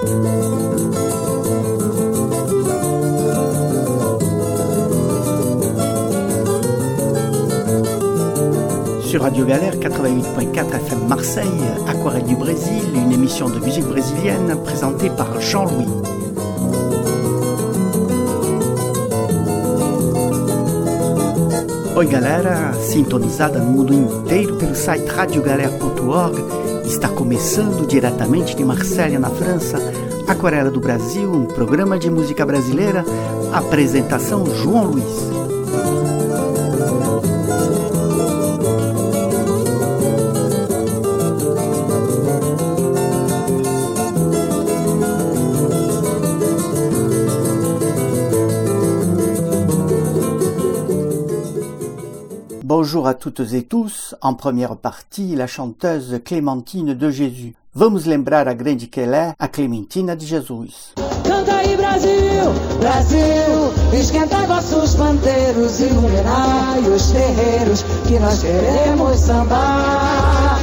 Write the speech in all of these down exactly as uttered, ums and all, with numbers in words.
Sur Radio Galère quatre-vingt-huit point quatre F M Marseille, Aquarelle du Brésil, une émission de musique brésilienne présentée par Jean-Louis. Oi galera, sintonizada no mundo inteiro pelo site radio galera ponto org, está começando diretamente de Marselha, na França, Aquarela do Brasil, um programa de música brasileira, apresentação João Luiz. Bonjour à toutes et tous. En première partie, la chanteuse Clementine de Jesus. Vamos lembrar a grande que ela é, a Clementina de Jesus. Canta aí Brasil, Brasil, esquentai vossos pandeiros, iluminai os terreiros, que nós queremos sambar.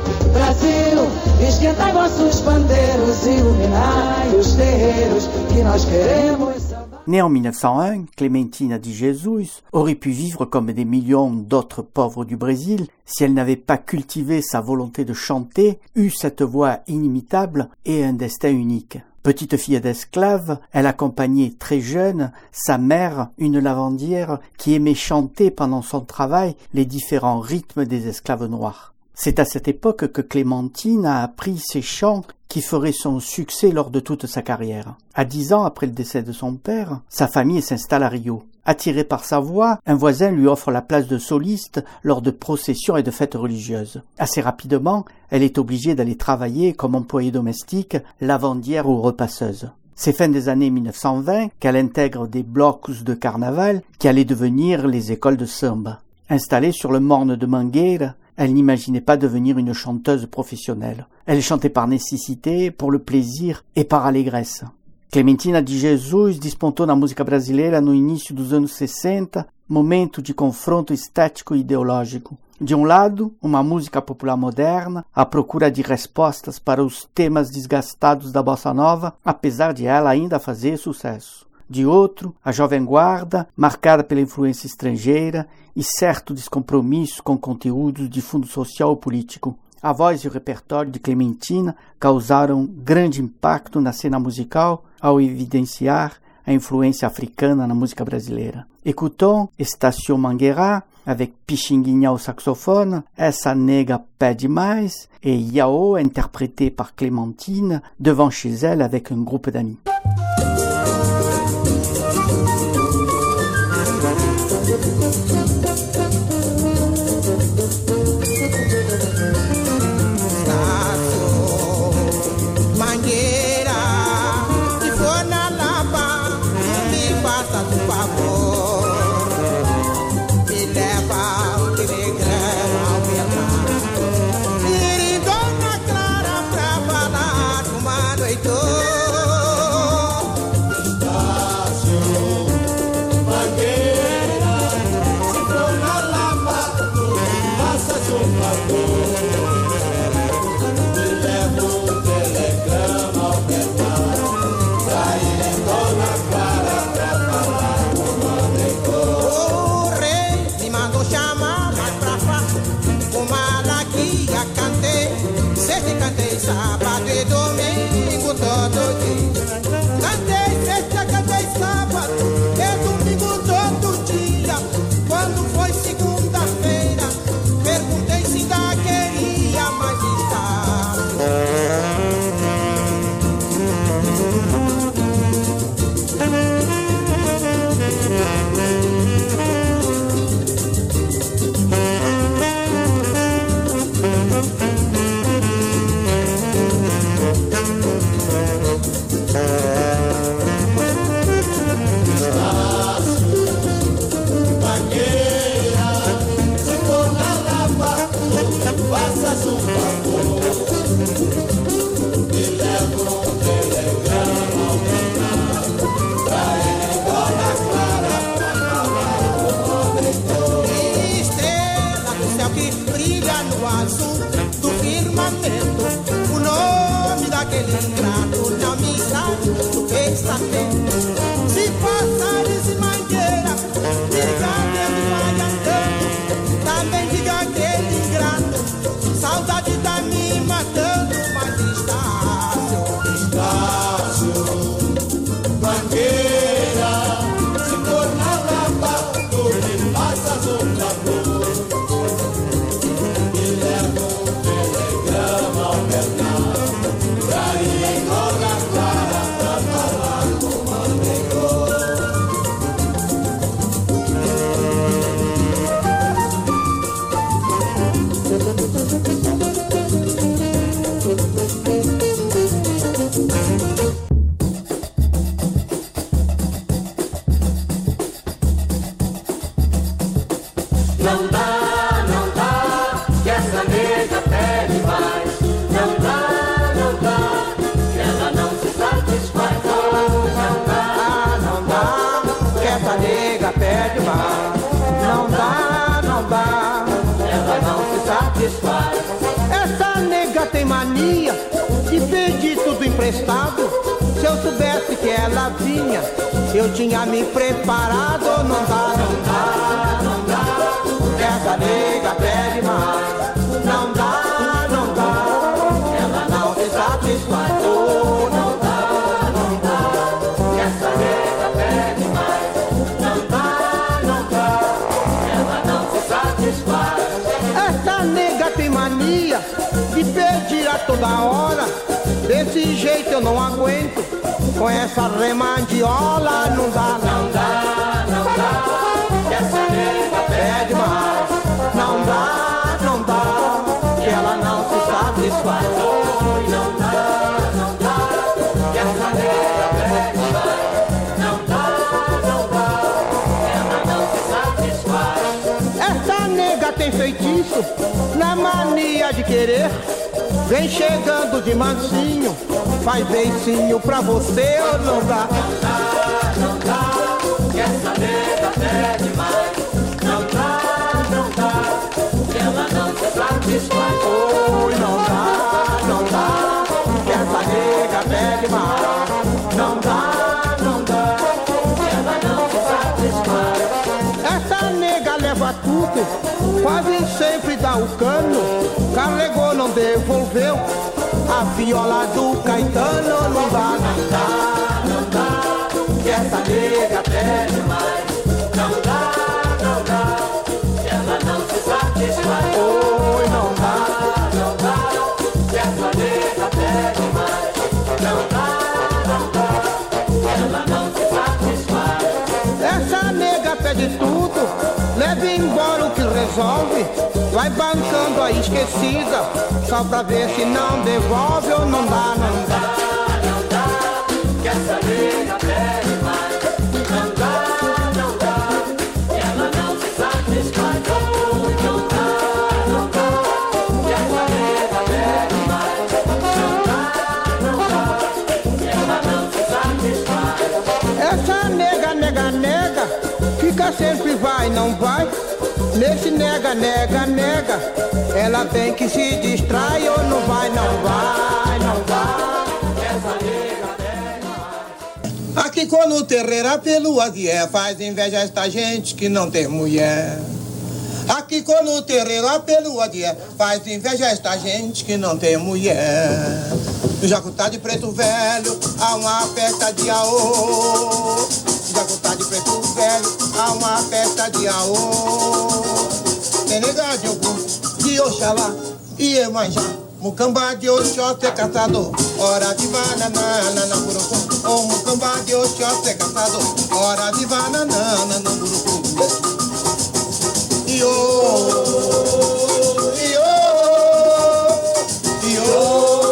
Brasil, esquentai vossos pandeiros, iluminai os terreiros, que nós queremos sambar. Née en mille neuf cent un, Clementina de Jesus aurait pu vivre comme des millions d'autres pauvres du Brésil si elle n'avait pas cultivé sa volonté de chanter, eu cette voix inimitable et un destin unique. Petite fille d'esclave, elle accompagnait très jeune sa mère, une lavandière, qui aimait chanter pendant son travail les différents rythmes des esclaves noirs. C'est à cette époque que Clémentine a appris ces chants qui feraient son succès lors de toute sa carrière. À dix ans après le décès de son père, sa famille s'installe à Rio. Attiré par sa voix, un voisin lui offre la place de soliste lors de processions et de fêtes religieuses. Assez rapidement, elle est obligée d'aller travailler comme employée domestique, lavandière ou repasseuse. C'est fin des années mille neuf cent vingt qu'elle intègre des blocs de carnaval qui allaient devenir les écoles de samba. Installée sur le morne de Mangueira, elle n'imaginait pas devenir une chanteuse professionnelle. Elle chantait par nécessité, pour le plaisir e par allégresse. Clementina de Jesus despontou na música brasileira no início dos anos sessenta, momento de confronto estético e ideológico. De um lado, uma música popular moderna, à procura de respostas para os temas desgastados da bossa nova, apesar de ela ainda fazer sucesso. De outro, a jovem guarda, marcada pela influência estrangeira e certo descompromisso com conteúdos de fundo social ou político. A voz e o repertório de Clementina causaram grande impacto na cena musical ao evidenciar a influência africana na música brasileira. Écoutons Estação Mangueira avec Pixinguinha au saxophone, Essa Nega Pede Mais et Yao interprété par Clementine devant chez elle avec un groupe d'amis. azul do firmamento, o nome daquele ingrato não me do pensamento. Se passares e mangueira, diga Deus vai andando. Também diga aquele ingrato, saudade tá me matando. Mas Estácio, Estácio, mangueira, se for na lapa, tu me passas um favor. Me leva um telegrama ao Bernardo, pra ir em Roga Clara, pra falar com o Manegô. Não dá, não dá, que essa nega pede mais. Não dá, não dá, que ela não se satisfaz. Oh, não dá, Não dá, que essa nega pede mais. Não dá, não dá, ela não se satisfaz. essa nega tem mania de pedir tudo emprestado. Se eu soubesse que ela vinha, eu tinha me preparado. Não dá, não dá, não dá, que essa nega pede mais. Não dá, não dá, Ela não se satisfaz. Oh, não dá, não dá, que essa nega pede mais. Não dá, não dá, ela não se satisfaz. essa nega tem mania de pedir a toda hora. Desse jeito eu não aguento, com essa remandiola. Não dá, não dá, Não dá, que essa nega pede mais. Não dá, não dá, que ela não se satisfaz. Oi, não dá, não dá, que essa nega pede mais. Não dá, não dá, ela não se satisfaz. Essa nega tem feitiço na mania de querer. Vem chegando de mansinho, faz beicinho pra você. Ou não dá, Não dá, que essa nega pede mais. Não dá, não dá, que ela não se satisfaz. oi, não dá, não dá, que essa nega pede mais. Não dá, não dá, Que ela não se satisfaz. essa nega leva tudo, quase sempre dá o cano. Carregou, não devolveu a viola do Caetano. Não dá, não dá, Não dá, que essa nega pede mais. Não dá, não dá, que ela não se satisfaz. oi, não dá. Não dá, que essa nega pede mais. Não dá, não dá, que ela não se satisfaz. Essa nega pede tudo, leva embora o que resolve. Vai bancando a esquecida, só pra ver se não devolve. Ou não dá, não dá. Não dá, que essa nega pede mais. Não dá, não dá, que ela não se satisfaz. Oh, não dá, não dá, que essa nega pede mais. Não dá, não dá, que ela não se satisfaz. Essa nega, nega, nega, fica sempre vai, não vai. Nesse nega, nega, nega, ela tem que se distrai. Ou não vai, não vai, não vai. Essa nega pede mais. Aqui quando o terreira pelo adié faz inveja a esta gente que não tem mulher. Aqui quando o terreira pelo adié faz inveja a esta gente que não tem mulher. No Jacutá de Preto Velho há uma festa de aô. No Jacutá de Preto Velho há uma festa de aô. Tem nega de Ogum, de Oxalá e Emanjá. Mucamba de Oxóssi é caçador, hora de banana na burucu. O mucamba de Oxóssi é caçador, hora de banana na burucu. Iô, iô, iô,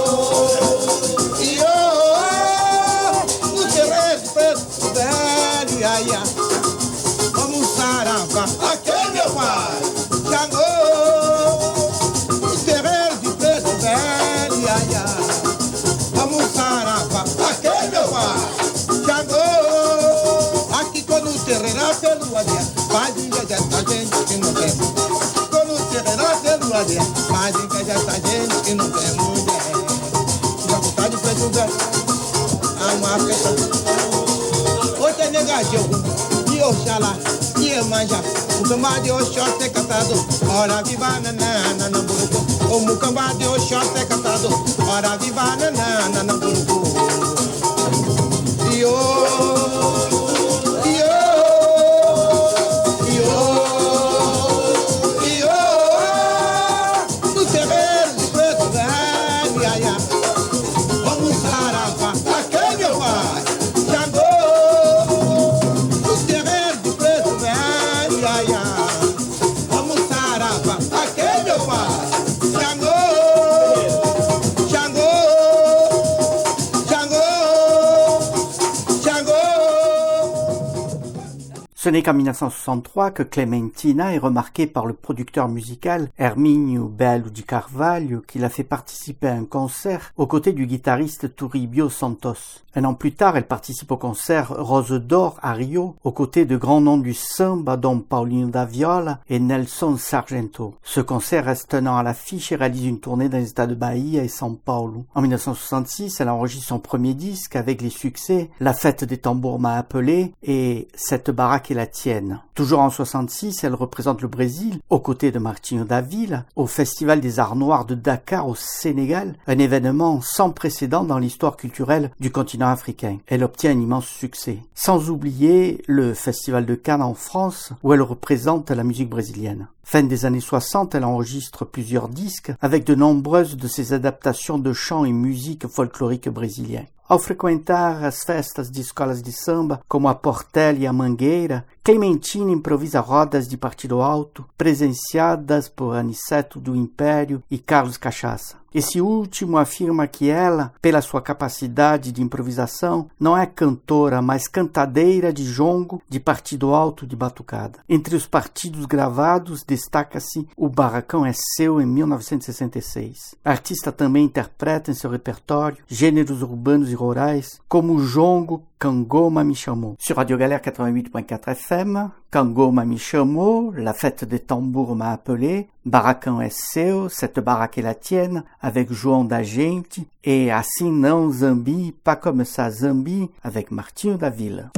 iô. No terreiro de Preto Velho, ia, ia. Vamos saravá, aqui é meu pai, Xangô. Vamos saravá, aqui é meu pai, Xangô. Aqui quando o terreira pelo adié faz inveja essa gente que não tem mulher. Quando o terreira pelo adié faz inveja essa gente que não tem mulher. Já vontade de Preto Velho há uma África. Outra é negadinho, e Oxalá, e Emanjá. O cambá de Oxóssi é cantado, ora viva nanana na burucu. O mucambá de Oxóssi é cantado, ora viva nanana na burucu. Iô, iô, iô, iô, no terreiro de preto velho, ia, ia. Vamos saravá, aqui meu pai, Xangô. No terreiro de preto velho, ia, ia. Vamos saravá, aqui meu pai, Xangô, Xangô, Xangô. Ce n'est qu'en mille neuf cent soixante-trois que Clementina est remarquée par le producteur musical Hermínio Belo de Carvalho, qui l'a fait participer à un concert aux côtés du guitariste Turibio Santos. Un an plus tard, elle participe au concert Rose d'Or à Rio, aux côtés de grands noms du samba dont Paulinho da Viola et Nelson Sargento. Ce concert reste un an à l'affiche et réalise une tournée dans les États de Bahia et São Paulo. En mille neuf cent soixante-six, elle enregistre son premier disque avec les succès La fête des tambours m'a appelé et Cette baraque est la tienne. Toujours en soixante-six, elle représente le Brésil, aux côtés de Martinho da Vila, au Festival des Arts Noirs de Dakar au Sénégal, un événement sans précédent dans l'histoire culturelle du continent africain. Elle obtient un immense succès. Sans oublier le Festival de Cannes en France, où elle représente la musique brésilienne. Fin des années soixante, elle enregistre plusieurs disques avec de nombreuses de ses adaptations de chants et musique folklorique brésiliens. Ao frequentar as festas de escolas de samba, como a Portela e a Mangueira, Clementina improvisa rodas de partido alto, presenciadas por Aniceto do Império e Carlos Cachaça. Esse último afirma que ela, pela sua capacidade de improvisação, não é cantora, mas cantadeira de jongo, de partido alto, de batucada. Entre os partidos gravados, destaca-se O Barracão é Seu, em mil novecentos e sessenta e seis. A artista também interpreta em seu repertório gêneros urbanos e rurais, como o jongo, Cangoma me chamou. Sur Radio Galère quatre-vingt-huit point quatre F M, Cangoma me chamou, La fête des tambours m'a appelé, Barracão é Seu, Cette baraque est la tienne, avec João da Gente, et Assim não Zambi, Pas comme ça Zambi, avec Martinho da Vila.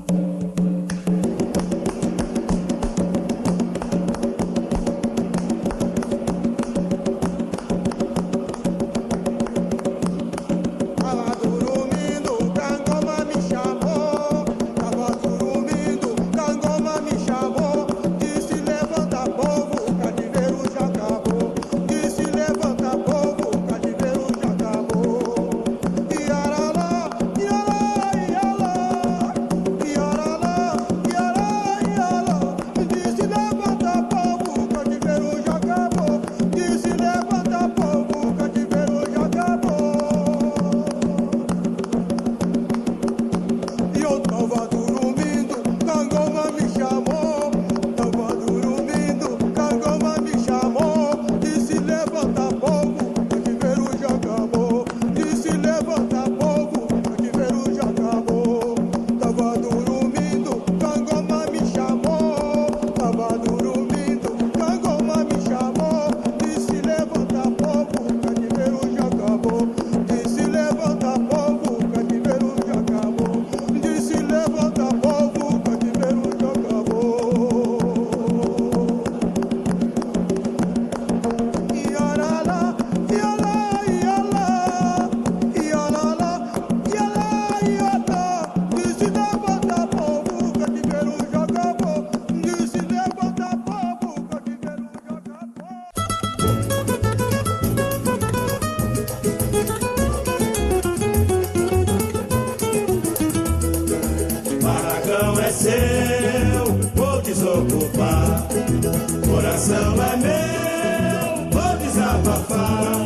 Coração é meu, vou desabafar.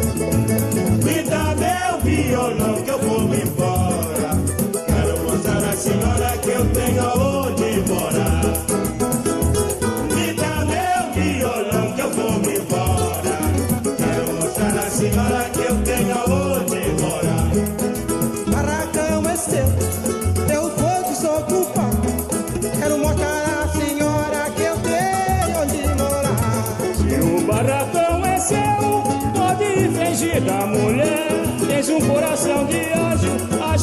Me dá meu violão que eu vou me embora. Quero mostrar à senhora que eu tenho aonde morar. Me dá meu violão que eu vou me embora. Quero mostrar à senhora que eu tenho aonde morar. Barracão é seu, eu vou desocupar. Quero mostrar à senhora que eu tenho onde morar. Se o barracão é seu, pode fingir da mulher. Tens um coração de anjo, as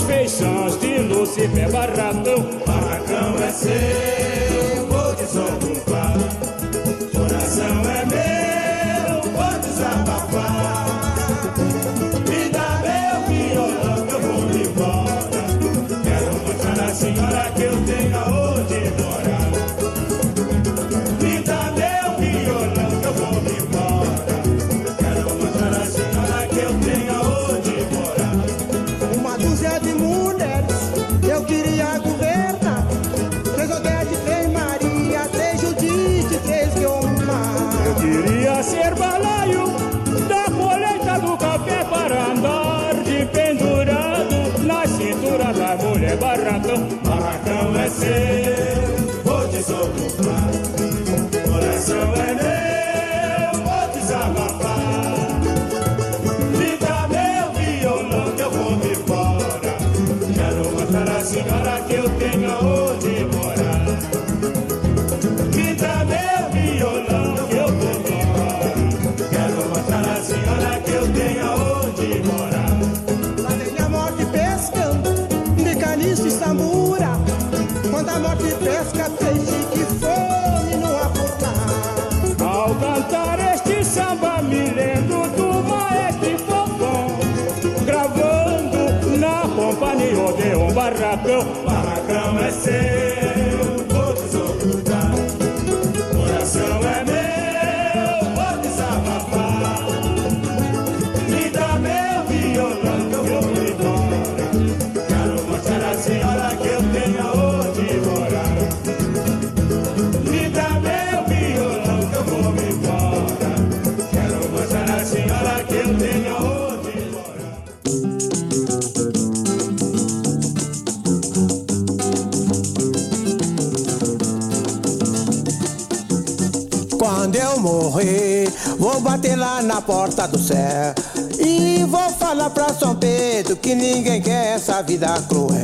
feições de Lúcifer Barracão. Barracão é seu, vou desocupar. Coração é meu, vou desabafar. Me dá meu violão que eu vou me embora. Quero mostrar à senhora que eu tenho aonde morar. Me dá meu violão que eu vou me embora. Quero mostrar à senhora que eu tenho aonde morar. Uma dúzia de mulheres eu queria governar. Três Odete, três Maria, três Judite, três Guiomar. Eu queria ser balaio da colheita do café para andar de pendurado na cintura da mulher. Barracão, barracão é seu, vou desocupar. Coração é meu, vou desabafar. Me dá meu violão que eu vou me embora. Quero mostrar à senhora que eu tenho aonde morar. Me dá meu violão que eu vou me embora. Quero mostrar à senhora que eu tenho aonde morar. Lá vem a morte pescando, mecaniço e samura. Quando a morte pesca, peixe que fome não há por lá. Ao cantar este samba me lembro do maestro Fofão, gravando na companhia Odeon Barracão. Barracão é seu, vou desocupar. Coração é meu, vou desabafar. Me dá meu violão que eu vou me embora. Quero mostrar à senhora que eu tenho aonde morar. Me dá meu violão que eu vou me embora. Quero mostrar à senhora que eu tenho aonde morar. Quando eu morrer, vou bater lá na porta do céu e vou falar pra São Pedro que ninguém quer essa vida cruel.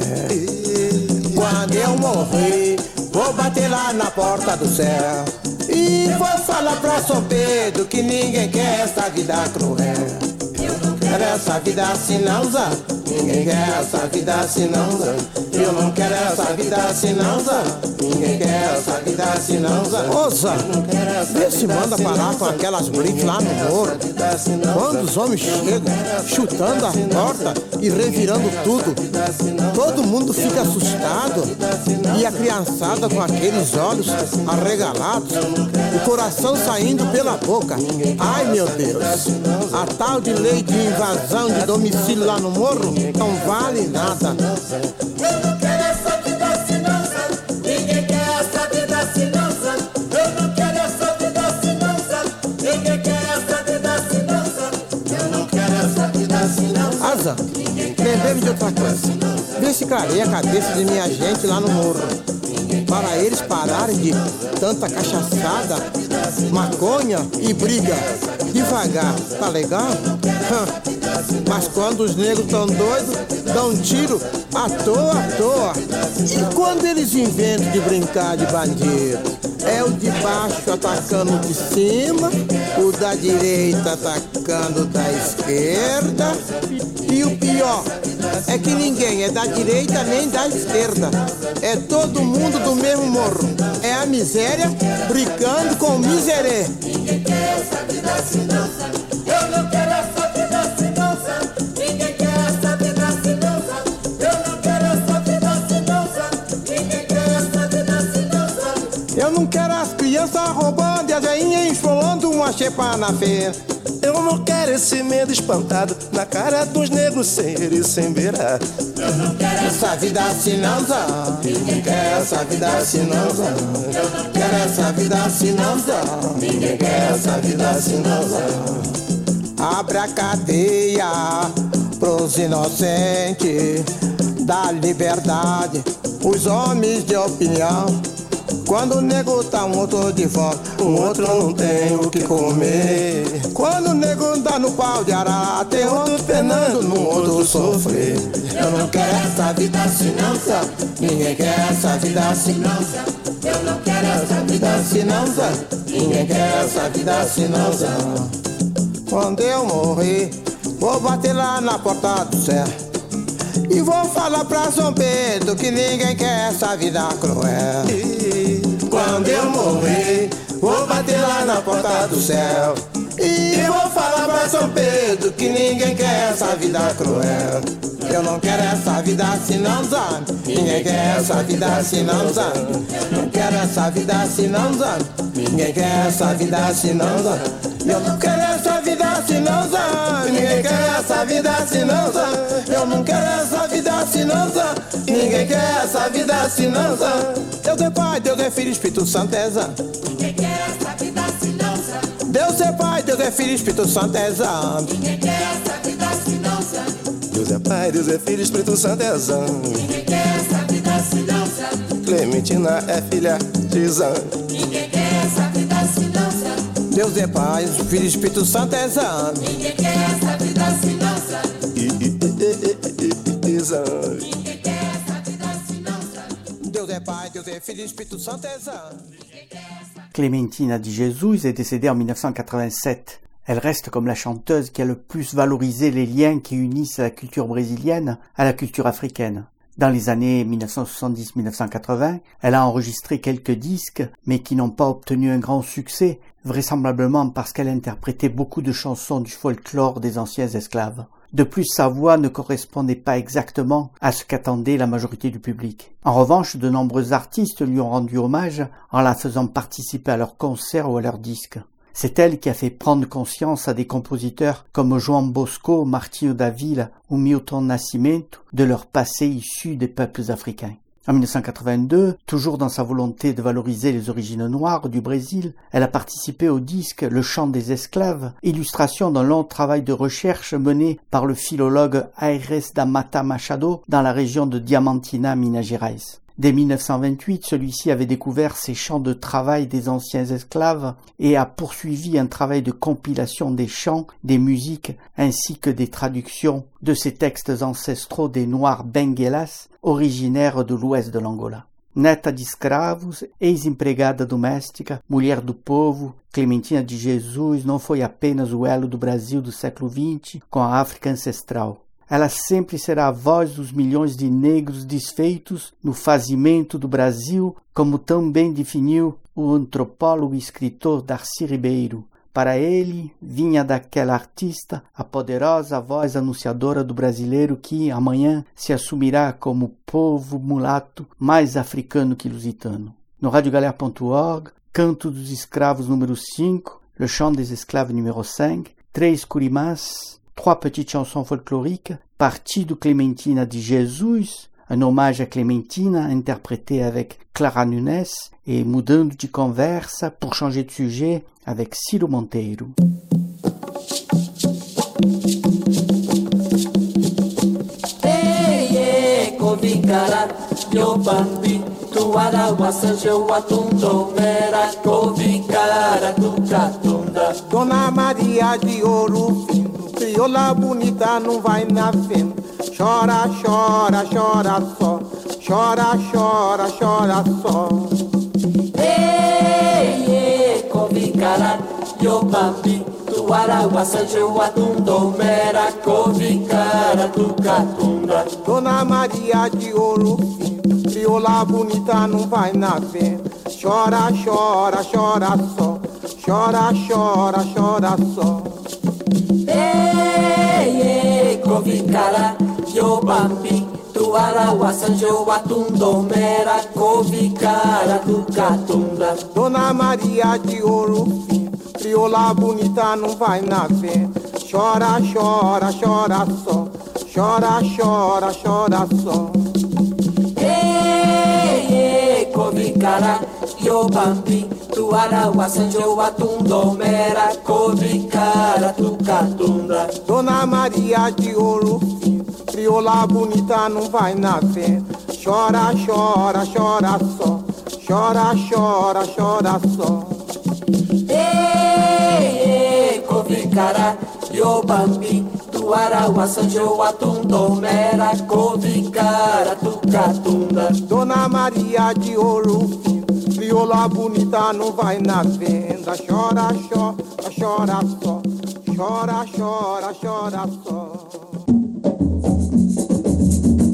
Quando eu morrer, vou bater lá na porta do céu e vou falar pra São Pedro que ninguém quer essa vida cruel. Eu não quero essa vida assim não, Zé. Ninguém quer essa vida assim não, Zé. Eu não quero essa vida assim não, Zé. Ninguém quer essa vida assim não, Zé. Ô Zé, vê se manda parar com aquelas brincas lá no morro. Quando os homens chegam, chutando a porta e revirando tudo, todo mundo fica assustado. E a criançada com aqueles olhos arregalados, o coração saindo pela boca. Ai meu Deus, a tal de lei de invasão de domicílio lá no morro não vale nada. Eu não quero essa vida assim não, Zé. Ninguém quer essa vida assim não, Zé. Eu não quero essa vida assim não, Zé. Ninguém quer essa vida assim não, Zé. Eu não quero essa vida assim não, Zé. Asa, lembrei de outra coisa. Vê se clarei a cabeça de minha gente lá no morro, para eles pararem de tanta cachaçada, maconha e briga. Devagar, tá legal? Hã. Mas quando os negros tão doidos, dão um tiro à toa, à toa. E quando eles inventam de brincar de bandido, é o de baixo atacando o de cima, o da direita atacando o da esquerda. E o pior é que ninguém é da direita nem da esquerda. É todo mundo do mesmo morro. É a miséria brincando com o miserê. Ninguém quer essa vida assim não, Zé. Eu não quero essa vida assim não, Zé. Ninguém quer essa vida assim não, Zé. Eu não quero essa vida assim não, Zé. Ninguém quer essa vida assim não, Zé. Eu não quero as crianças roubando e as veinhas enfolando uma xepa na feira. Eu não quero esse medo espantado na cara dos negros sem ir e sem beirar. Eu não quero Essa vida assim não, Zé. Ninguém quer essa vida assim não, Zé. Eu não Quero essa vida assim não, Zé. Ninguém quer essa vida assim não, Zé. Abre a cadeia pros inocentes, dá liberdade os homens de opinião. Quando o nego tá um outro de fome, o outro não tem o que comer. Quando o nego dá no pau de arara, tem outro penando, no outro sofrer. Eu não quero essa vida assim não, Zé. Ninguém quer essa vida assim não, Zé. Eu não quero essa Vida assim não, Zé. Ninguém quer essa vida assim não, Zé. Quando eu morrer, vou bater lá na porta do céu E vou falar pra São Pedro que ninguém quer essa vida cruel. E quando eu morrer, vou bater lá na porta do céu. E vou falar pra São Pedro que ninguém quer essa vida cruel. Eu não quero essa vida assim não, Zan. Ninguém quer essa vida assim não, Zan. Não quero essa vida assim não, Zan. Ninguém quer essa vida assim não, Zan. Eu não quero essa vida assim não, Zan. Ninguém quer essa vida assim não, Zan. Eu não quero essa vida assim não, Zan. Ninguém quer essa vida assim não, Zan. Deus é Pai, Deus é Filho, Espírito Santo é Zan. Ninguém quer essa vida assim não, Zan. Deus é Pai, Deus é Filho, Espírito Santo é Zan. Ninguém quer essa vida assim não, Zan. Deus é Pai, Deus é Filho, Espírito Santo é Zan. Ninguém quer essa vida assim não, Zan. Clementina é filha de Zan. Ninguém quer essa vida assim não, Zan. Deus é Pai, Filho, Espírito Santo é Zan. Ninguém quer essa vida assim não, Zan. E, e, e, e, e, e, Zan. Ninguém quer essa vida assim não, Zan. Deus é Pai, Deus é Filho, Espírito Santo é Zan. Clémentina de Jesus est décédée en mille neuf cent quatre-vingt-sept. Elle reste comme la chanteuse qui a le plus valorisé les liens qui unissent la culture brésilienne à la culture africaine. Dans les années mille neuf cent soixante-dix à mille neuf cent quatre-vingts, elle a enregistré quelques disques, mais qui n'ont pas obtenu un grand succès, vraisemblablement parce qu'elle interprétait beaucoup de chansons du folklore des anciens esclaves. De plus, sa voix ne correspondait pas exactement à ce qu'attendait la majorité du public. En revanche, de nombreux artistes lui ont rendu hommage en la faisant participer à leurs concerts ou à leurs disques. C'est elle qui a fait prendre conscience à des compositeurs comme João Bosco, Martinho da Vila ou Milton Nascimento de leur passé issu des peuples africains. En mille neuf cent quatre-vingt-deux, toujours dans sa volonté de valoriser les origines noires du Brésil, elle a participé au disque Le chant des esclaves, illustration d'un long travail de recherche mené par le philologue Aires da Mata Machado dans la région de Diamantina, Minas Gerais. Dès mille neuf cent vingt-huit, celui-ci avait découvert ces champs de travail des anciens esclaves et a poursuivi un travail de compilation des chants, des musiques ainsi que des traductions de ces textes ancestraux des Noirs benguelas, originaires de l'ouest de l'Angola. Neta de escravos, ex-empregada doméstica, mulher do povo, Clementina de Jesus não foi apenas o elo do Brasil do século vinte com a África ancestral. Ela sempre será a voz dos milhões de negros desfeitos no fazimento do Brasil, como tão bem definiu o antropólogo e escritor Darcy Ribeiro. Para ele, vinha daquela artista a poderosa voz anunciadora do brasileiro que, amanhã, se assumirá como o povo mulato mais africano que lusitano. No radio galère ponto org, Canto dos Escravos número cinco, Le Chant des Esclaves numéro cinq, Três Curimãs, trois petites chansons folkloriques, partie de Clementina de Jesus, un hommage à Clementina interprété avec Clara Nunes, et mudando de conversa pour changer de sujet avec Ciro Monteiro. Eye, Covicara, Yobambi, Tuarawa, Sanjeu, Atundo, Mera, Covicara, Tucatunda. Dona Maria de Ouro Fino, crioula bonita não vai na fenda. Chora, chora, chora só. Chora, chora, chora só. Eye, Covicara, Yobambi, Tuarawa, Sanjeu, Atundo, Mera, Covicara, Tucatunda. Dona Maria de Ouro Fino, crioula bonita não vai na fenda. Chora, chora, chora só. Chora, chora, chora só. Eye, Covicara, Yobambi, Tuarawa, Sanjeu, Atundo, Mera, Covicara, Tucatunda. Dona Maria de Ouro Fino, crioula bonita não vai na fenda. Chora, chora, chora só. Chora, chora, chora só. Eye, Covicara, Yobambi, Tuarawa, Sanjeu, Atundo, Mera, Covicara, Tucatunda. Dona Maria de Ouro Fino, crioula bonita não vai na fenda. Chora, chora, chora só. Chora, chora, chora só. Eye, Covicara, Yobambi, Tuarawa, Sanjeu, Atundo, Mera, Covicara, Tucatunda. Dona Maria de Ouro Fino, crioula bonita não vai na venda. Chora, chora, chora só. Chora, chora, chora só.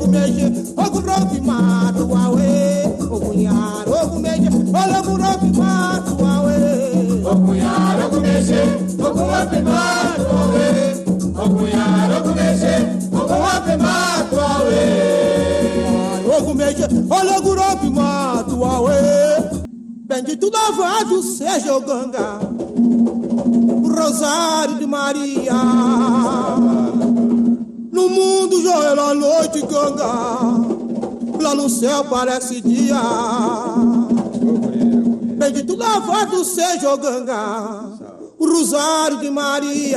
ogo mexe, ogo rompe mato, uauê. Ogo nhar, ogo mexe, ogo rompe mato, uauê. Ogo nhar, ogo mexe, ogo rompe mato, uauê. Ogo nhar, ogo mexe, ogo rompe mato, uauê. Ogo mexe, ogo rompe mato, uauê. Bendito louvado seja o Ganga, o Rosário de Maria. No mundo já era noite, Ganga, lá no céu parece dia. Bendito louvado seja o Ganga, o Rosário de Maria.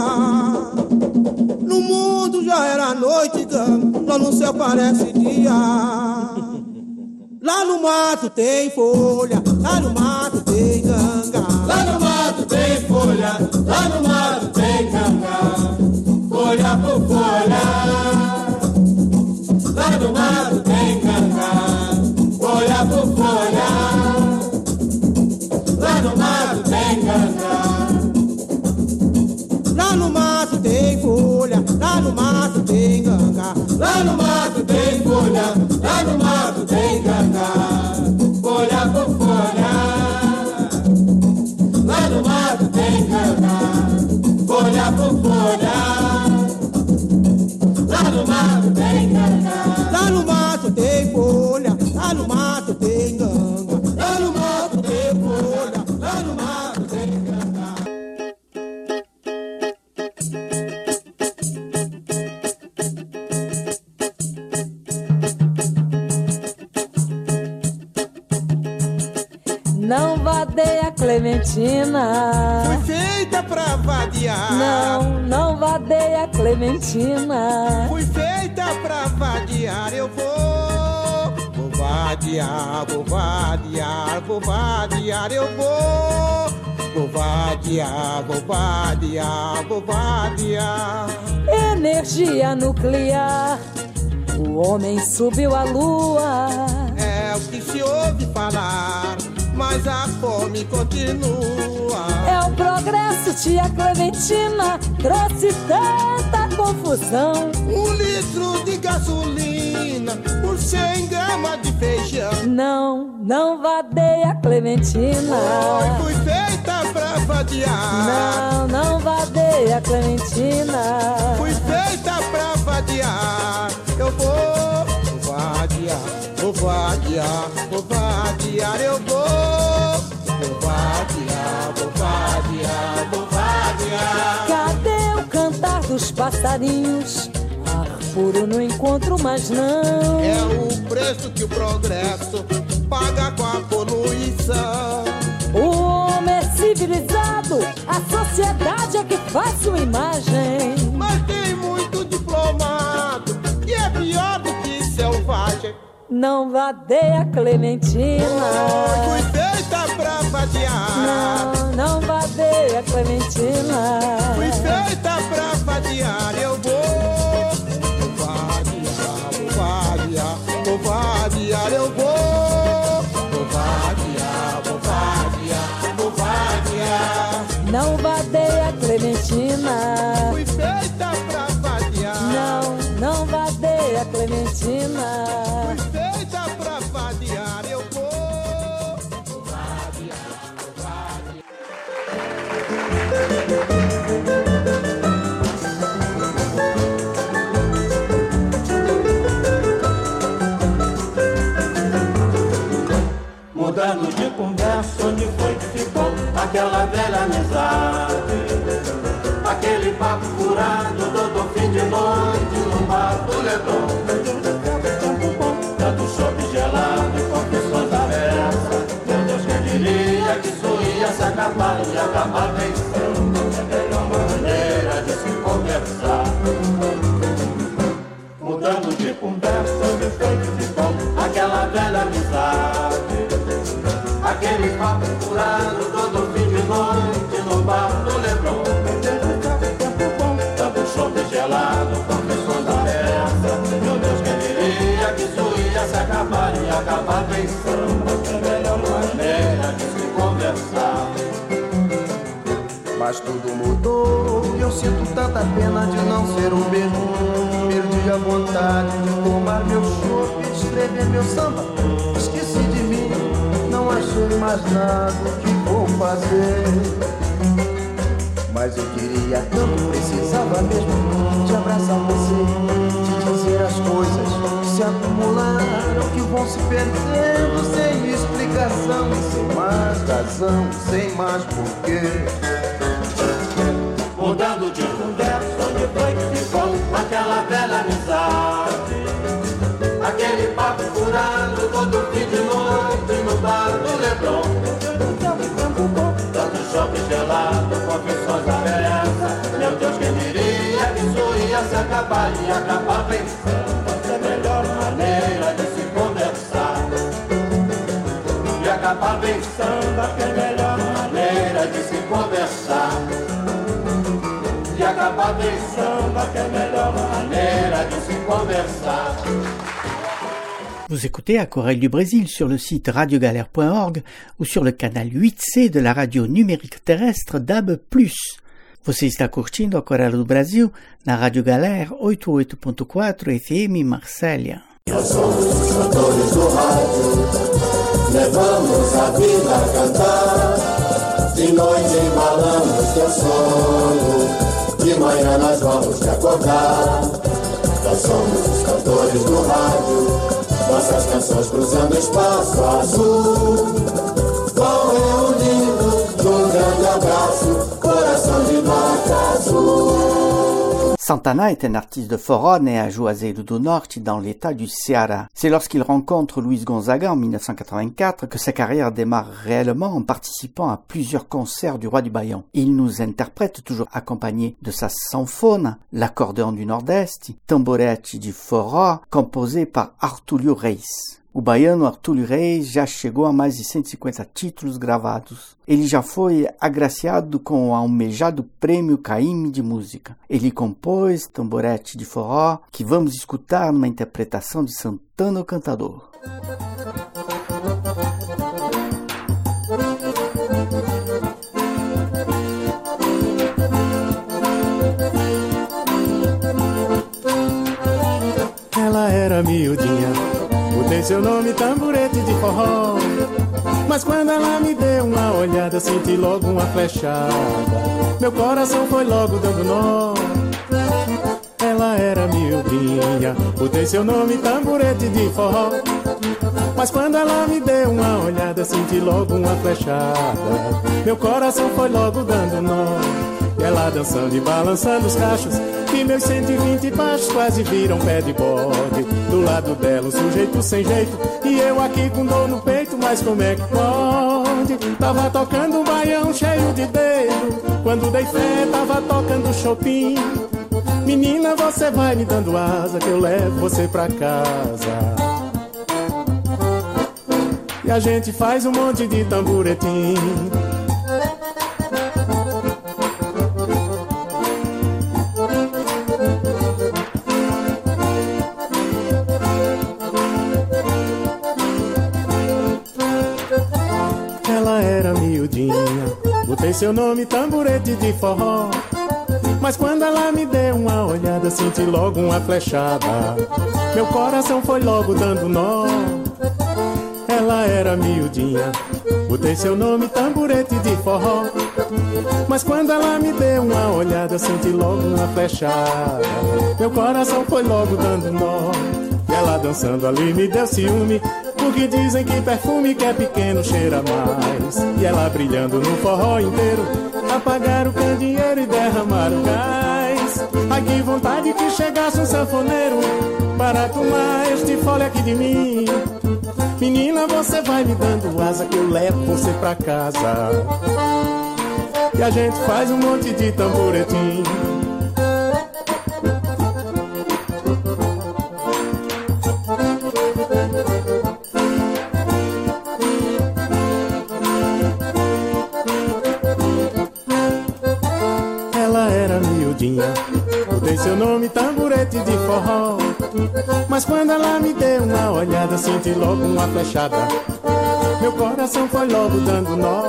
No mundo já era noite, Ganga, lá no céu parece dia. Lá no mato tem folha, lá no mato tem ganga. Lá no mato tem folha, lá no mato tem ganga. Folha por folha, lá no mato tem ganga. Folha por folha, lá no mato tem ganga. Lá no mato tem folha, lá no mato tem ganga. Lá no mato tem folha, lá no mato tem ganga. Folha por folha, lá no mato tem ganga. Folha por folha, lá no mato tem ganga. Lá no mato tem folha, lá no mato tem ganga. Lá no mato tem folha, lá no mato tem ganga. Não vadeia Clementina, Fui feita pra vadiar. não, não vadeia Clementina. Fui feita pra vadiar. Eu vou, vou vadiar, vou vadiar, vou vadiar. Eu vou, vou vadiar, vou vadiar, vou vadiar. Energia nuclear, o homem subiu à lua. É o que se ouve falar, mas a fome continua. É o progresso, tia Clementina, trouxe tanta confusão. Um litro de gasolina por cem gramas de feijão. Não, não vadeia Clementina. Oi, fui feita pra vadiar. Não, não vadeia Clementina. Fui feita pra vadiar. Eu vou, vou vadiar, vou vadiar, vou vadiar. Eu vou, vou vadiar, vou vadiar, vou vadiar. Cadê o cantar dos passarinhos? Ar puro não encontro mais não. É o preço que o progresso paga com a poluição. O homem é civilizado, a sociedade é que faz sua imagem. Mas tem muito diplomado e é pior do que selvagem. Não vadeia Clementina. Fui feita pra vadiar. Não, não vadeia Clementina. Fui feita pra vadiar. Eu vou, vou vadiar, vou vadiar, vou vadiar. Eu vou, vou vadiar, vou vadiar, vou vadiar. Não vadeia Clementina. Fui feita pra vadiar. Não, não vadeia Clementina. Fui feita pra vadiar. Eu vou, vou vadiar, vou vadiar. Mudando de conversa, onde foi que ficou aquela velha amizade? Aquele papo furado, todo fim de noite no bar do Leblon. Tanto chope gelado, confissões abertas. Meu Deus, quem diria que isso ia se acabar e acabar vencendo? É a melhor maneira de se conversar. Mudando de conversa, onde foi que ficou aquela velha amizade? Aquele papo furado, todo fim de noite no bar do Leblon. Tanto chope gelado, confissões abertas. Meu Deus, quem diria que isso ia se acabar e acabar pensando? É a melhor maneira de se conversar. Mas tudo mudou, eu sinto tanta pena de não ser um berrum. Perdi perdi a vontade de tomar meu chopp e escrever meu samba. Esqueci de mim, não achei mais nada que vou fazer. Mas eu queria tanto, precisava mesmo de abraçar você, de dizer as coisas que se acumularam, que vão se perdendo sem explicação, sem mais razão, sem mais porquê. Mudando de conversa, onde foi que ficou aquela velha amizade? Aquele papo furado todo fim de noite no bar do Leblon. Tanto choque gelado, confissões da beleza. Meu Deus, quem diria que isso ia se acabar e acabar pensando que é a melhor maneira de se conversar. E acabar pensando que é a melhor maneira de se conversar. E acabar pensando que é a melhor maneira de se conversar. Vous écoutez Aquarelle du Brésil sur le site radio galère point org ou sur le canal huit C de la radio numérique terrestre D A B plus. Você está curtindo Aquarelle do Brasil na Rádio Galera oitenta e oito ponto quatro F M Marsella. Nós somos os cantores do rádio, levamos a vida a cantar. De noite embalamos teu sono, de manhã nós vamos te acordar. Nós somos os cantores do rádio, nossas canções cruzando espaço azul, vão reunindo num grande abraço, coração de nota azul. Santana est un artiste de forró né à Juazeiro do Norte dans l'état du Ceará. C'est lorsqu'il rencontre Luis Gonzaga en dix-neuf cent quatre-vingt-quatre que sa carrière démarre réellement en participant à plusieurs concerts du Roi du Baião. Il nous interprète toujours accompagné de sa sanfona, l'accordéon du Nordeste, tamborete de forró, composé par Artúlio Reis. O baiano Artúlio Reis já chegou a mais de cento e cinquenta títulos gravados. Ele já foi agraciado com o almejado Prêmio Caymmi de Música. Ele compôs Tamborete de Forró, que vamos escutar numa interpretação de Santana o Cantador. Ela era miudinha, botei seu nome Tamborete de Forró, mas quando ela me deu uma olhada senti logo uma flechada, meu coração foi logo dando nó. Ela era miudinha, botei seu nome Tamborete de Forró, mas quando ela me deu uma olhada senti logo uma flechada, meu coração foi logo dando nó. E ela dançando e balançando os cachos, que meus cento e vinte baixos quase viram pé de bode. Do lado dela um sujeito sem jeito, e eu aqui com dor no peito, mas como é que pode? Tava tocando um baião cheio de dedo, quando dei fé tava tocando Chopin. Menina, você vai me dando asa, que eu levo você pra casa. E a gente faz um monte de tamboretim. Botei seu nome Tamborete de Forró, mas quando ela me deu uma olhada senti logo uma flechada, meu coração foi logo dando nó. Ela era miudinha, botei seu nome Tamborete de Forró, mas quando ela me deu uma olhada senti logo uma flechada, meu coração foi logo dando nó. E ela dançando ali me deu ciúme, porque dizem que perfume que é pequeno cheira mais. E ela brilhando no forró inteiro, apagaram o candeeiro e derramaram gás. Ai, que vontade que chegasse um sanfoneiro para tomar este fole aqui de mim. Menina, você vai me dando asa, que eu levo você pra casa. E a gente faz um monte de tamboretim. Botei seu nome Tamborete de Forró, mas quando ela me deu uma olhada senti logo uma flechada, meu coração foi logo dando nó.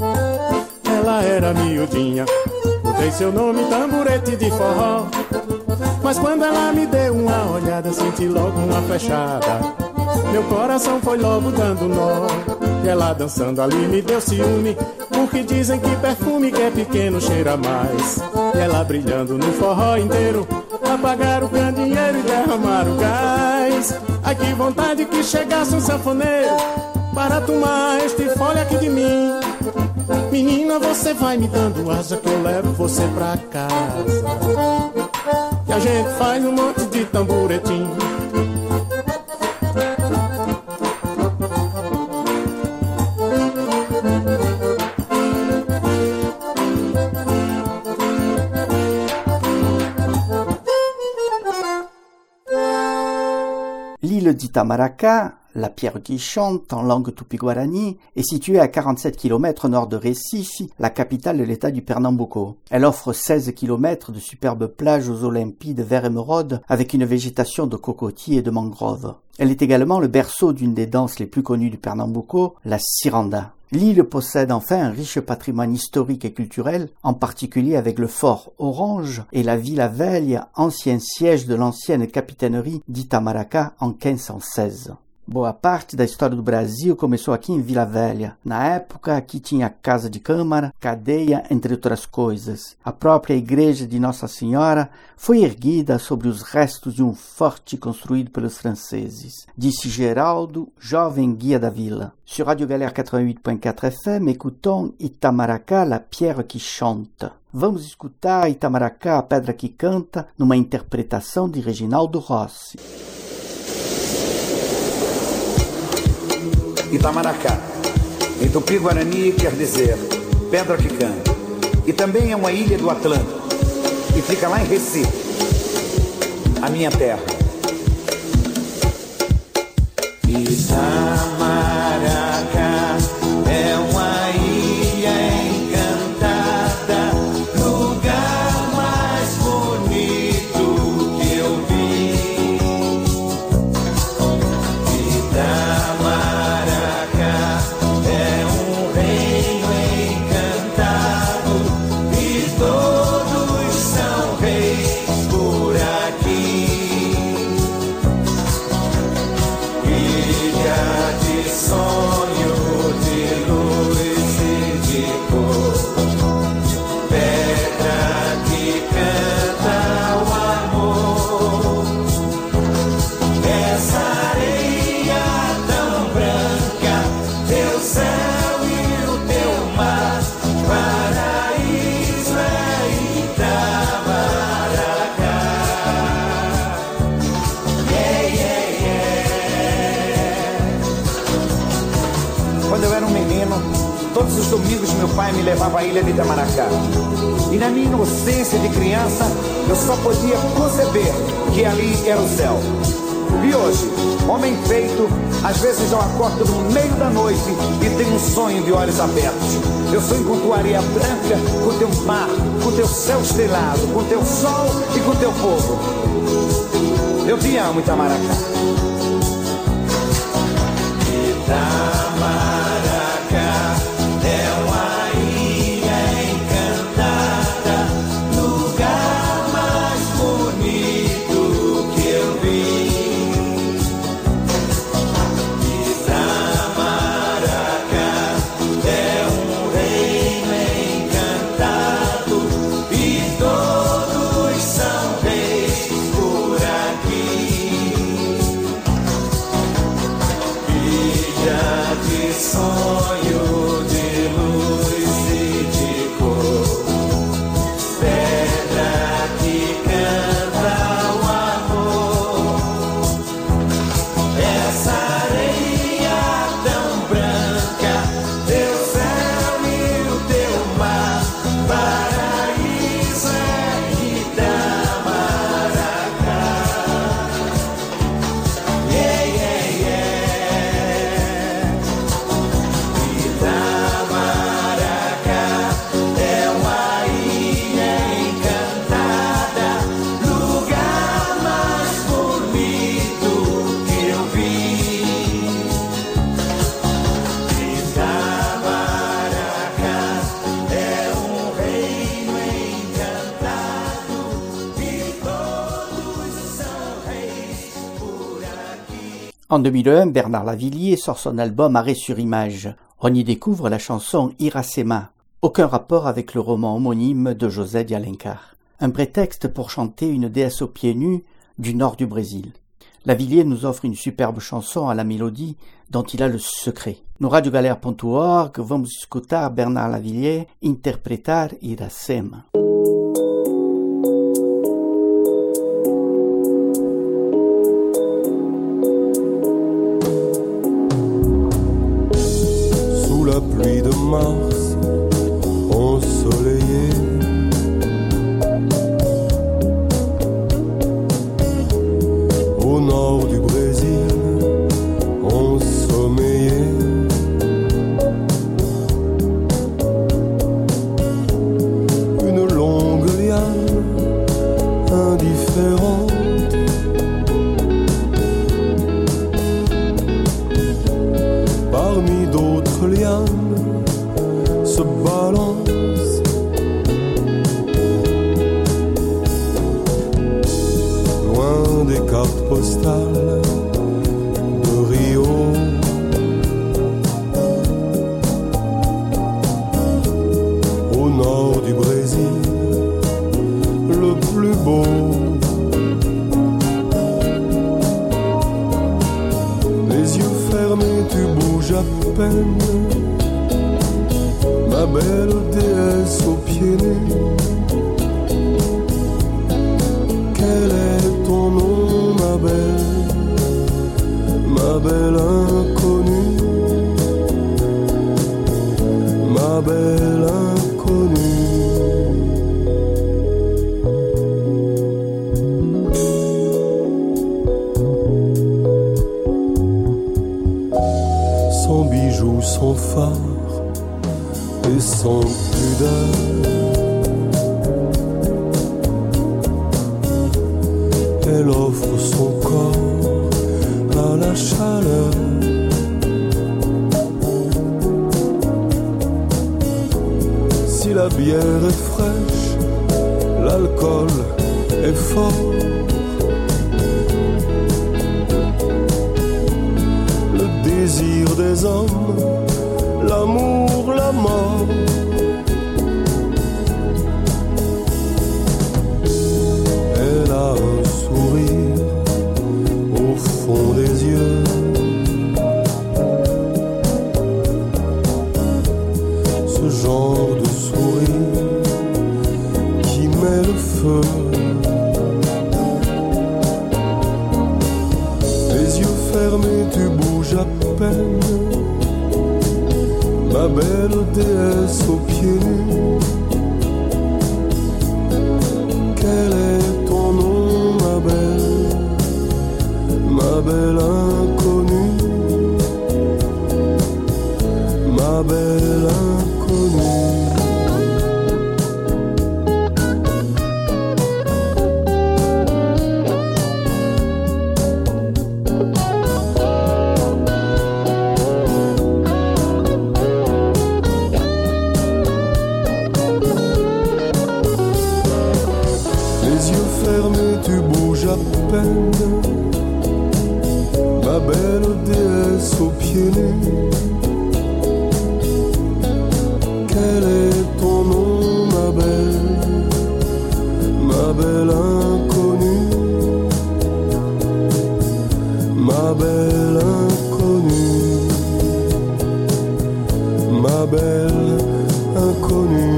Ela era miudinha, botei seu nome Tamborete de Forró, Mas quando ela me deu uma olhada, senti logo uma flechada. Meu coração foi logo dando nó. E ela dançando ali me deu ciúme, porque dizem que perfume que é pequeno cheira mais. E ela brilhando no forró inteiro, apagaram o candeeiro e derramaram o gás. Ai, que vontade que chegasse um sanfoneiro para tomar este fole aqui de mim. Menina, você vai me dando asa que eu levo você pra casa. E a gente faz um monte de tamboretim. L'île d'Itamaracá, la pierre qui chante en langue tupi-guarani, est située à quarante-sept kilomètres au nord de Recife, la capitale de l'état du Pernambuco. Elle offre seize kilomètres de superbes plages aux eaux limpides vert émeraude avec une végétation de cocotiers et de mangroves. Elle est également le berceau d'une des danses les plus connues du Pernambuco, la ciranda. L'île possède enfin un riche patrimoine historique et culturel, en particulier avec le fort Orange et la Vila Velha, ancien siège de l'ancienne capitainerie d'Itamaracá en quinze cent seize. Boa parte da história do Brasil começou aqui em Vila Velha. Na época, aqui tinha casa de câmara, cadeia, entre outras coisas. A própria igreja de Nossa Senhora foi erguida sobre os restos de um forte construído pelos franceses. Disse Geraldo, jovem guia da vila. Sur Radio Galère quatre-vingt-huit point quatre F M, écoutons Itamaracá, la pierre qui chante. Vamos escutar Itamaracá, a pedra que canta, numa interpretação de Reginaldo Rossi. Itamaracá, em tupi-guarani quer dizer pedra que canta, e também é uma ilha do Atlântico, e fica lá em Recife, a minha terra. Itamaracá é uma ilha encantada, lugar mais bonito que eu vi. Itamaracá é um reino encantado e todos são reis por aqui. Ilha de sonho, de luz e de cor, pedra que canta o amor. Essa areia tão branca, teu céu e o teu mar, paraíso é Itamaracá. Yeah, yeah, yeah. Quando eu era um menino, todos os domingos meu pai me levava à ilha de Itamaracá. E na minha inocência de criança, eu só podia conceber que ali era o céu. E hoje, homem feito, às vezes eu acordo no meio da noite e tenho um sonho de olhos abertos. Eu sonho com tua areia branca, com teu mar, com teu céu estrelado, com teu sol e com teu povo. Eu te amo, Itamaracá. Itamaracá é uma ilha encantada, lugar mais bonito que eu vi. Itamaracá é um reino encantado e todos são reis por aqui. En deux mille un, Bernard Lavilliers sort son album Arrêt sur image. On y découvre la chanson Iracema. Aucun rapport avec le roman homonyme de José de Alencar. Un prétexte pour chanter une déesse aux pieds nus du nord du Brésil. Lavilliers nous offre une superbe chanson à la mélodie dont il a le secret. No radio galera ponto org vamos escutar Bernard Lavilliers interpretar Iracema. Sous la pluie de mars ensoleillée, au nord du Brésil, ensommeillé, une longue liane indifférente parmi d'autres lianes se balance. Loin des cartes postales de Rio, au nord du Brésil, le plus beau. Les yeux fermés, tu bouges à peine, ma belle déesse aux pieds nus. Quel est ton nom, ma belle, ma belle inconnue, ma belle inconnue. Sans bijoux, sans phare et sans pudeur, elle offre son corps à la chaleur. Si la bière est fraîche, l'alcool est fort. Le désir des hommes, l'amour, la mort. Elle a un sourire au fond des yeux, ce genre de sourire qui met le feu. Les yeux fermés, tu bouges à peine, ma belle déesse aux pieds nus. Quel est ton nom, ma belle, ma belle inconnue, ma belle inconnue. Tu bouges à peine, ma belle déesse aux pieds nus. Quel est ton nom, ma belle, ma belle inconnue, ma belle inconnue, ma belle inconnue.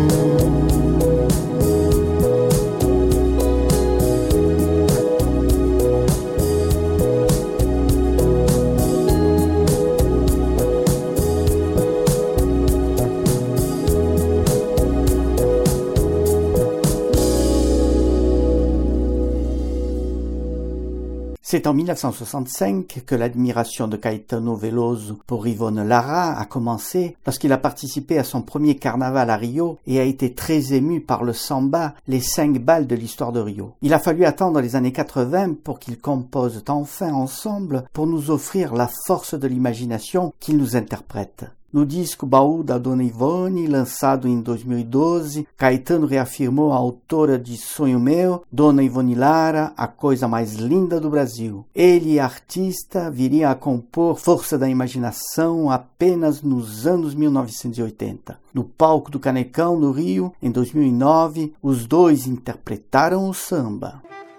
C'est en mille neuf cent soixante-cinq que l'admiration de Caetano Veloso pour Yvonne Lara a commencé lorsqu'il a participé à son premier carnaval à Rio et a été très ému par le samba Les cinq balles de l'histoire de Rio. Il a fallu attendre les années quatre-vingts pour qu'ils composent enfin ensemble pour nous offrir la force de l'imagination qu'ils nous interprètent. No disco Baú da Dona Ivone, lançado em dois mil e doze, Caetano reafirmou a autora de Sonho Meu, Dona Ivone Lara, a coisa mais linda do Brasil. Ele, artista, viria a compor Força da Imaginação apenas nos anos mil novecentos e oitenta. No palco do Canecão, no Rio, em dois mil e nove, os dois interpretaram o samba.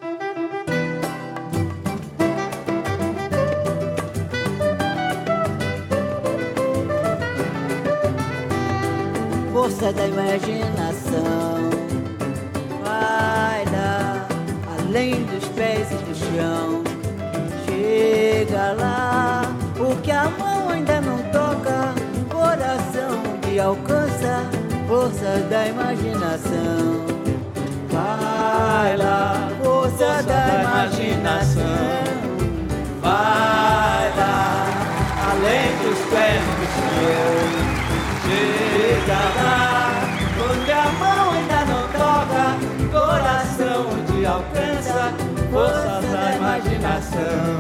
Força da imaginação vai lá além dos pés e do chão. Chega lá, o que a mão ainda não toca, coração que alcança. Força da imaginação vai lá, força da imaginação vai lá além dos pés e do chão. Chega lá, onde a mão ainda não toca, coração te alcança, força da imaginação.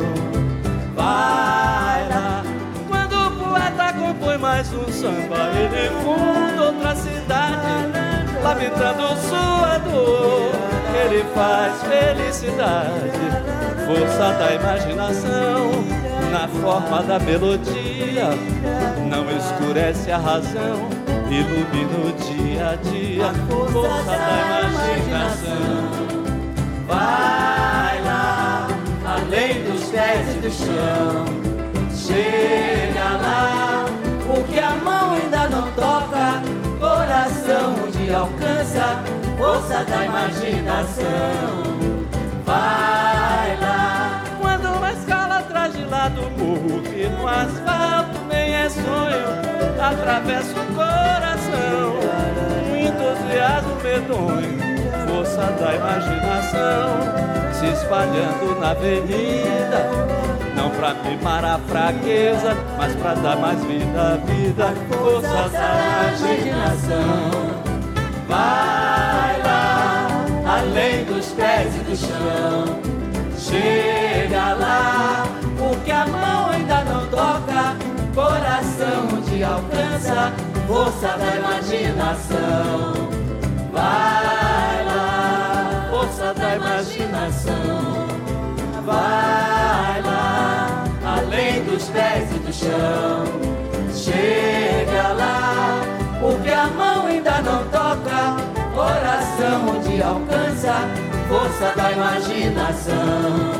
Vai lá, quando o poeta compõe mais um samba, ele funda outra cidade, lamentando sua dor, ele faz felicidade. Força da imaginação, na forma da melodia, não escurece a razão, ilumina o dia a dia. Força da imaginação vai lá, além dos pés e do chão. Chega lá, o que a mão ainda não toca, coração te alcança. Força da imaginação vai lá, quando uma escala atrás de lá do morro, que no asfalto nem é sonho, atravessa o coração, um entusiasmo medonho. Força da imaginação se espalhando na avenida, não pra mimar a fraqueza, mas pra dar mais vida à vida. Força da imaginação vai lá, além dos pés e do chão. Chega lá, o que a mão ainda não toca, coração te alcança. Força da imaginação vai lá, força da imaginação vai lá, além dos pés e do chão. Chega lá, o que a mão ainda não toca, coração te alcança. Força da imaginação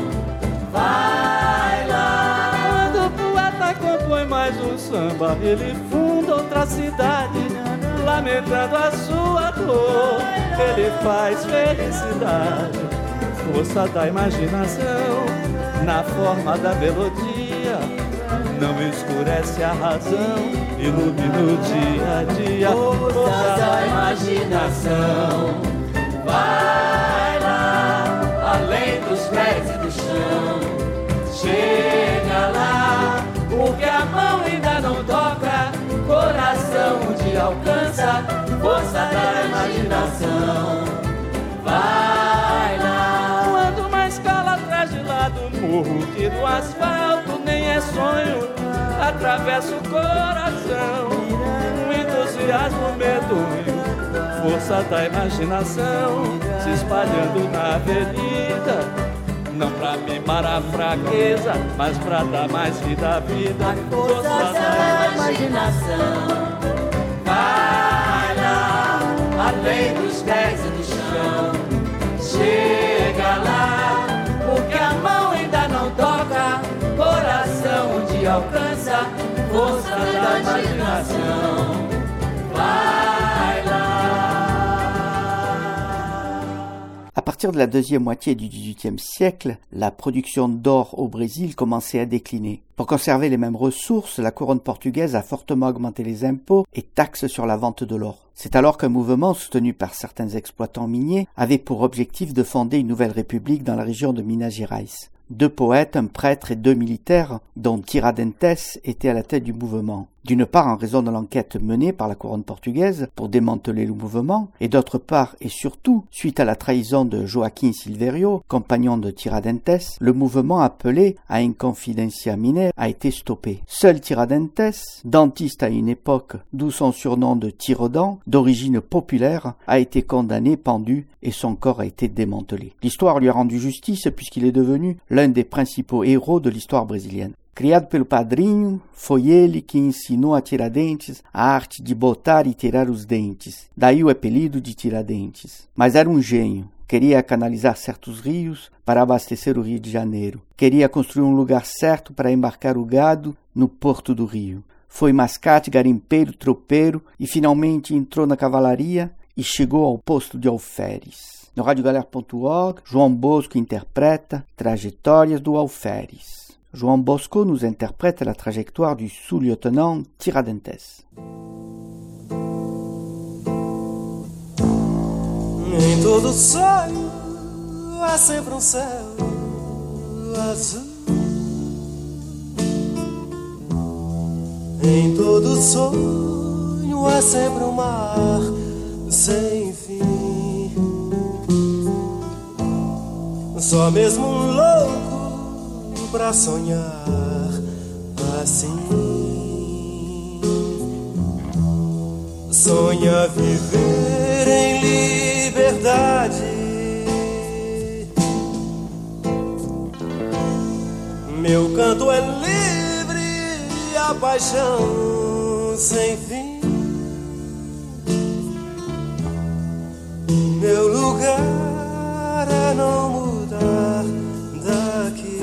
vai lá, quando o poeta compõe mais um samba, ele funda outra cidade, lamentando a sua dor, ele faz felicidade. Força da imaginação, na forma da melodia, não escurece a razão, ilumina o dia a dia. Força da imaginação vai lá, além dos pés e do chão. Chega lá, o que a mão ainda não toca, coração te alcança. Força da imaginação vai lá, quando uma escala atrás de lá do morro, que no asfalto nem é sonho, atravessa o coração, um entusiasmo medonho. Força da imaginação se espalhando na avenida, não pra mimar a fraqueza, mas pra dar mais vida à vida. Força da imaginação vai lá, além dos pés e do chão. Chega lá, o que a mão ainda não toca, coração te alcança. Força da imaginação vai lá. À partir de la deuxième moitié du dix-huitième siècle, la production d'or au Brésil commençait à décliner. Pour conserver les mêmes ressources, la couronne portugaise a fortement augmenté les impôts et taxes sur la vente de l'or. C'est alors qu'un mouvement soutenu par certains exploitants miniers avait pour objectif de fonder une nouvelle république dans la région de Minas Gerais. Deux poètes, un prêtre et deux militaires, dont Tiradentes, étaient à la tête du mouvement. D'une part en raison de l'enquête menée par la couronne portugaise pour démanteler le mouvement, et d'autre part et surtout suite à la trahison de Joaquim Silverio, compagnon de Tiradentes, le mouvement appelé à Inconfidencia Mineira a été stoppé. Seul Tiradentes, dentiste à une époque d'où son surnom de Tirodan, d'origine populaire, a été condamné, pendu et son corps a été démantelé. L'histoire lui a rendu justice puisqu'il est devenu l'un des principaux héros de l'histoire brésilienne. Criado pelo padrinho, foi ele que ensinou a Tiradentes a arte de botar e tirar os dentes. Daí o apelido de Tiradentes. Mas era um gênio. Queria canalizar certos rios para abastecer o Rio de Janeiro. Queria construir um lugar certo para embarcar o gado no porto do Rio. Foi mascate, garimpeiro, tropeiro e finalmente entrou na cavalaria e chegou ao posto de alferes. No rádio galera ponto org, João Bosco interpreta Trajetórias do Alferes. João Bosco nous interprète la trajectoire du sous-lieutenant Tiradentes. Em todo sonho há sempre um céu azul. Em todo sonho há sempre um mar sem fim. Só mesmo um louco pra sonhar assim. Sonha viver em liberdade. Meu canto é livre e a paixão sem fim. Meu lugar é não mudar daqui.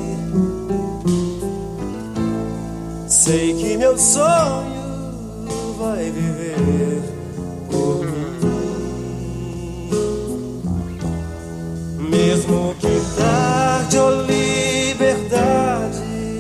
Sei que meu sonho vai viver por mim. Mesmo que tarde ou liberdade.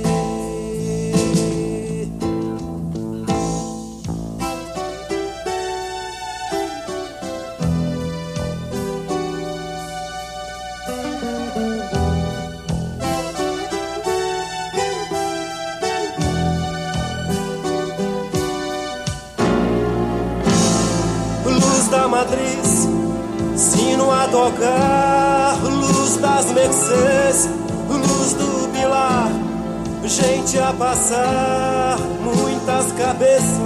Matriz, sino a tocar, luz das Mercês, luz do Pilar, gente a passar, muitas cabeças.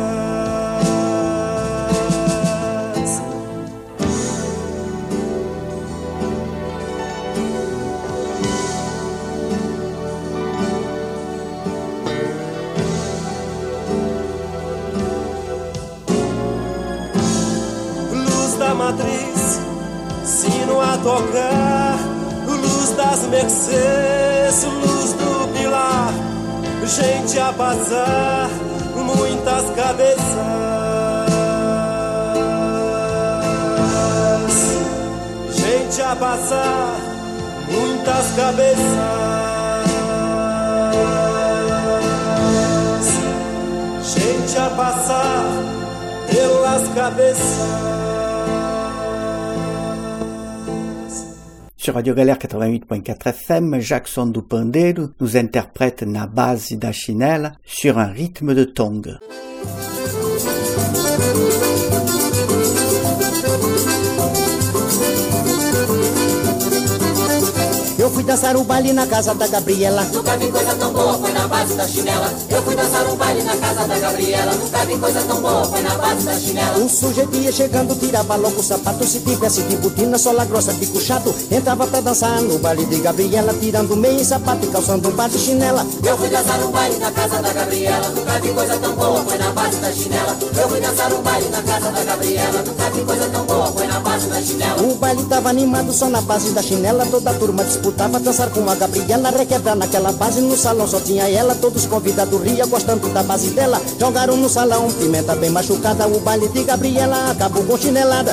Matriz, sino a tocar, luz das Mercês, luz do Pilar, gente a passar, muitas cabeças, gente a passar, muitas cabeças, gente a passar pelas cabeças. Sur Radio Galère quatre-vingt-huit point quatre F M, Jackson do Pandeiro nous interprète Na Base da Chinela sur un rythme de tongue. Eu fui dançar um baile na casa da Gabriela. Nunca vi coisa tão boa, foi na base da chinela. Eu fui dançar um baile na casa da Gabriela. Nunca vi coisa tão boa, foi na base da chinela. Um sujeito ia chegando, tirava logo o sapato. Se tivesse de botina, sola grossa de puxado, entrava pra dançar no baile de Gabriela, tirando meio sapato e calçando um par de chinela. Eu fui dançar um baile na casa da Gabriela. Nunca vi coisa tão boa, foi na base da chinela. Eu fui dançar um baile na casa da Gabriela. Nunca vi coisa tão boa, foi na base da chinela. O baile tava animado só na base da chinela. Toda a turma disputava dançar com a Gabriela, requebrar naquela base. No salão só tinha ela, todos convidados ria, gostando da base dela. Jogaram no salão, pimenta bem machucada. O baile de Gabriela acabou com chinelada.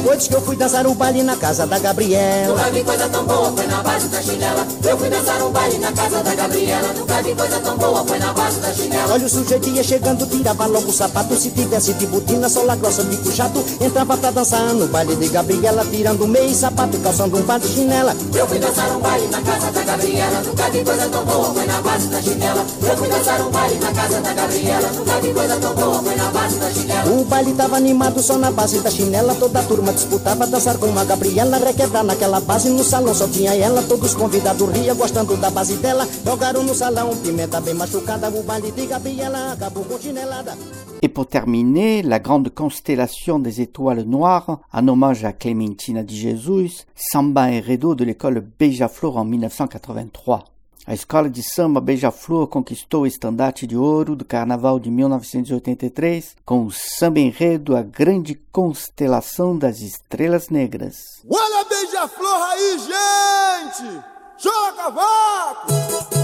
noites que eu fui dançar um baile na casa da Gabriela. Nunca vi coisa tão boa, foi na base da chinela. Eu fui dançar um baile na casa da Gabriela. Nunca vi coisa tão boa, foi na base da chinela. Olha o sujeito ia chegando, tirava logo o sapato. Se tivesse de botina, sola grossa, bico chato. Entrava pra dançar no baile de Gabriela, tirando meio sapato e calçando um par de chinela. Eu fui dançar um baile na casa da Gabriela. Nunca vi coisa tão boa, foi na base da chinela. Eu fui dançar um baile na casa da Gabriela. Nunca vi coisa tão boa, foi na base da chinela. O baile tava animado só na base da chinela. Toda a turma disputava dançar com a Gabriela. Requebrar naquela base, no salão só tinha ela. Todos convidados ria, gostando da base dela. Jogaram no salão, pimenta bem machucada. O baile de Gabriela acabou com chinelada. Et pour terminer, la grande constellation des étoiles noires, en hommage à Clementina de Jesus, Samba Enredo de l'école Beija-Flor en mille neuf cent quatre-vingt-trois. A escola de samba Beija-Flor conquistou o estandarte de ouro do Carnaval de mil novecentos e oitenta e três com o Samba Enredo, a grande constelação das estrelas negras. Olha a Beija-Flor aí, gente! Joga vácuo!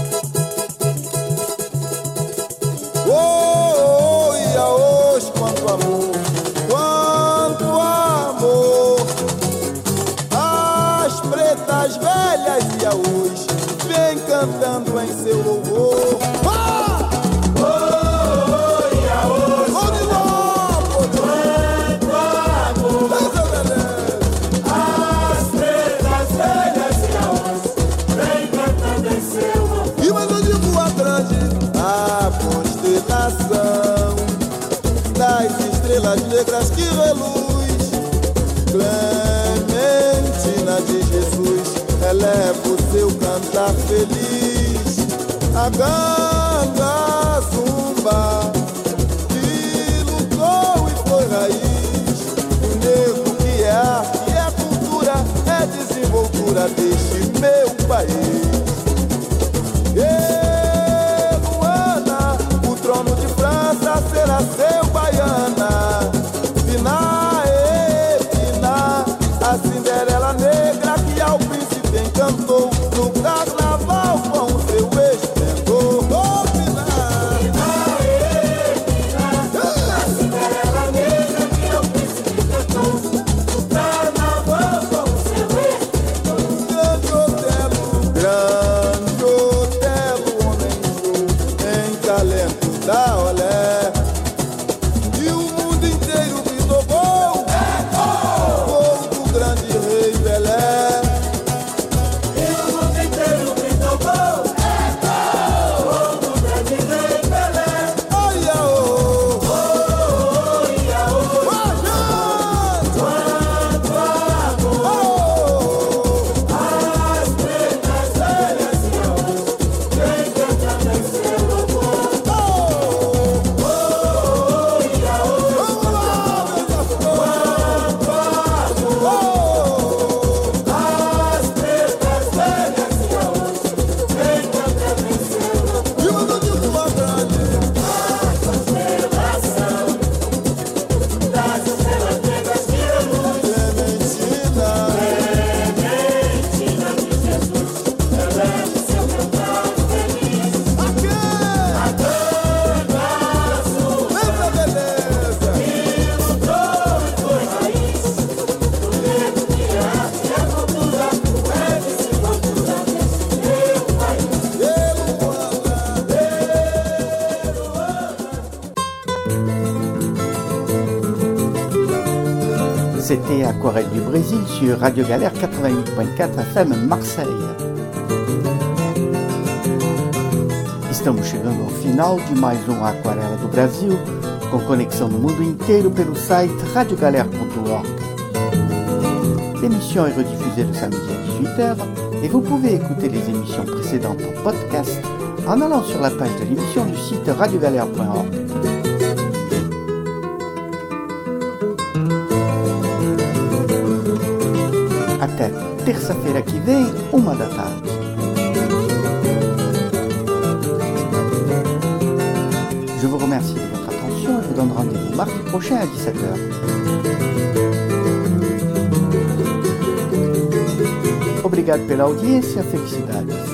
Oh, oh, e aos, quanto amor, quanto amor. As pretas velhas e aos vem cantando em seu louvor. Ah! Oh, oh, e aos, quanto amor. As pretas velhas e aos vem cantando em seu louvor. E mais eu digo a grande a constelação das estrelas negras que reluz. Clementina de Jesus, eleva o seu cantar feliz. A ganga zumba que lutou e foi raiz. O negro que é arte, é cultura, é desenvoltura deste meu país. Yeah. Será seu baiana, Pina, e Pina, a Cinderela negra que ao príncipe encantou no carnaval com seu esplendor. Oh, Pina, Pina, e Pina, a Cinderela negra que ao príncipe encantou no carnaval com seu esplendor. Grande Otelo, grande Otelo, homem show em talento da olé. C'était Aquarelle du Brésil sur Radio Galère quatre-vingt-huit virgule quatre F M Marseille. Estamos chegando ao final de mais um Aquarela do Brasil, com conexão no mundo inteiro pelo site radio galère ponto org. L'émission est rediffusée le samedi à dix-huit heures et vous pouvez écouter les émissions précédentes en podcast en allant sur la page de l'émission du site radio galère point org. Até terça-feira que vem, uma da tarde. Je vous remercie de votre attention et vous donne rendez-vous mardi prochain à dix-sept heures. Obrigado pela audiência, felicidades.